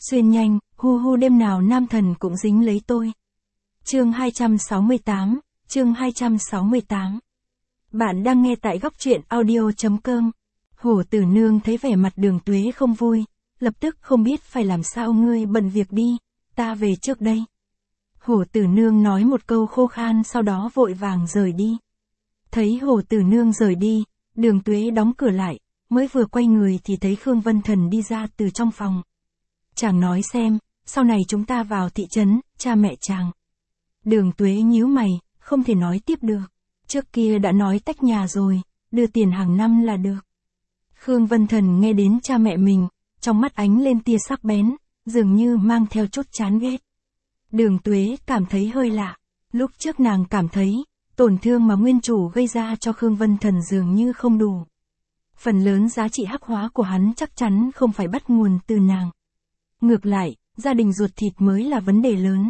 Xuyên nhanh, hu hu đêm nào nam thần cũng dính lấy tôi. Chương 268, chương 268. Bạn đang nghe tại góc truyện audio.com. Hổ Tử Nương thấy vẻ mặt Đường Tuế không vui, lập tức không biết phải làm sao, ngươi bận việc đi, ta về trước đây. Hổ Tử Nương nói một câu khô khan, sau đó vội vàng rời đi. Thấy Hổ Tử Nương rời đi, Đường Tuế đóng cửa lại, mới vừa quay người thì thấy Khương Vân Thần đi ra từ trong phòng. Chàng nói xem, sau này chúng ta vào thị trấn, cha mẹ chàng. Đường Tuế nhíu mày, không thể nói tiếp được. Trước kia đã nói tách nhà rồi, đưa tiền hàng năm là được. Khương Vân Thần nghe đến cha mẹ mình, trong mắt ánh lên tia sắc bén, dường như mang theo chút chán ghét. Đường Tuế cảm thấy hơi lạ. Lúc trước nàng cảm thấy, tổn thương mà nguyên chủ gây ra cho Khương Vân Thần dường như không đủ. Phần lớn giá trị hắc hóa của hắn chắc chắn không phải bắt nguồn từ nàng. Ngược lại, gia đình ruột thịt mới là vấn đề lớn.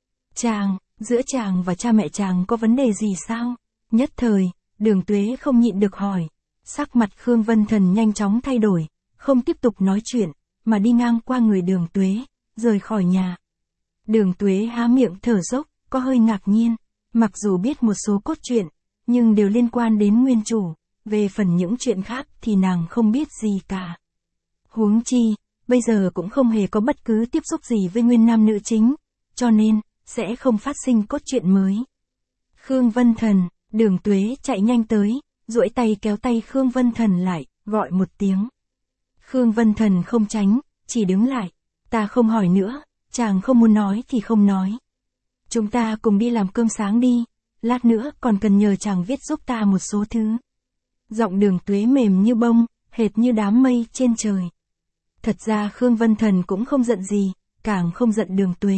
Giữa chàng và cha mẹ chàng có vấn đề gì sao? Nhất thời, Đường Tuế không nhịn được hỏi. Sắc mặt Khương Vân Thần nhanh chóng thay đổi, không tiếp tục nói chuyện, mà đi ngang qua người Đường Tuế, rời khỏi nhà. Đường Tuế há miệng thở dốc, có hơi ngạc nhiên. Mặc dù biết một số cốt truyện, nhưng đều liên quan đến nguyên chủ, về phần những chuyện khác thì nàng không biết gì cả. Huống chi, bây giờ cũng không hề có bất cứ tiếp xúc gì với nguyên nam nữ chính, cho nên, sẽ không phát sinh cốt truyện mới. Khương Vân Thần, Đường Tuế chạy nhanh tới, duỗi tay kéo tay Khương Vân Thần lại, gọi một tiếng. Khương Vân Thần không tránh, chỉ đứng lại. Ta không hỏi nữa, chàng không muốn nói thì không nói. Chúng ta cùng đi làm cơm sáng đi, lát nữa còn cần nhờ chàng viết giúp ta một số thứ. Giọng Đường Tuế mềm như bông, hệt như đám mây trên trời. Thật ra Khương Vân Thần cũng không giận gì, càng không giận Đường Tuế.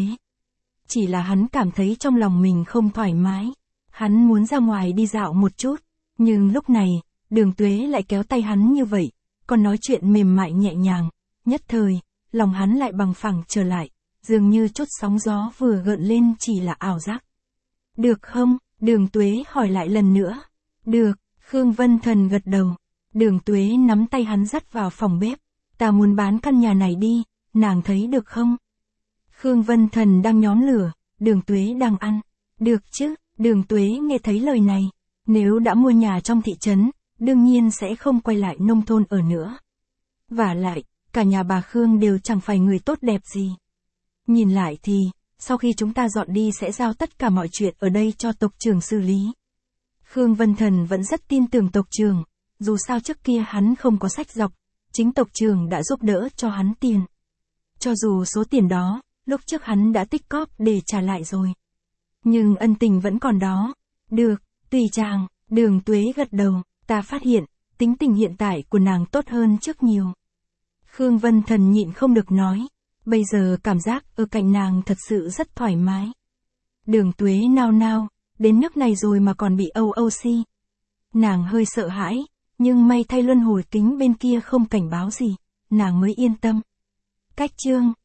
Chỉ là hắn cảm thấy trong lòng mình không thoải mái. Hắn muốn ra ngoài đi dạo một chút, nhưng lúc này, Đường Tuế lại kéo tay hắn như vậy, còn nói chuyện mềm mại nhẹ nhàng. Nhất thời, lòng hắn lại bằng phẳng trở lại, dường như chút sóng gió vừa gợn lên chỉ là ảo giác. Được không? Đường Tuế hỏi lại lần nữa. Được, Khương Vân Thần gật đầu. Đường Tuế nắm tay hắn dắt vào phòng bếp. Ta muốn bán căn nhà này đi, nàng thấy được không? Khương Vân Thần đang nhóm lửa, Đường Tuế đang ăn. Được chứ, Đường Tuế nghe thấy lời này. Nếu đã mua nhà trong thị trấn, đương nhiên sẽ không quay lại nông thôn ở nữa. Vả lại, cả nhà bà Khương đều chẳng phải người tốt đẹp gì. Nhìn lại thì, sau khi chúng ta dọn đi sẽ giao tất cả mọi chuyện ở đây cho tộc trưởng xử lý. Khương Vân Thần vẫn rất tin tưởng tộc trưởng, dù sao trước kia hắn không có sách dọc, chính tộc trưởng đã giúp đỡ cho hắn tiền. Cho dù số tiền đó, lúc trước hắn đã tích cóp để trả lại rồi. Nhưng ân tình vẫn còn đó. Được, tùy chàng, Đường Tuế gật đầu, ta phát hiện, tính tình hiện tại của nàng tốt hơn trước nhiều. Khương Vân Thần nhịn không được nói. Bây giờ cảm giác ở cạnh nàng thật sự rất thoải mái. Đường Tuế nao nao, đến nước này rồi mà còn bị OOC. Nàng hơi sợ hãi, nhưng may thay luân hồi kính bên kia không cảnh báo gì, nàng mới yên tâm. Cách chương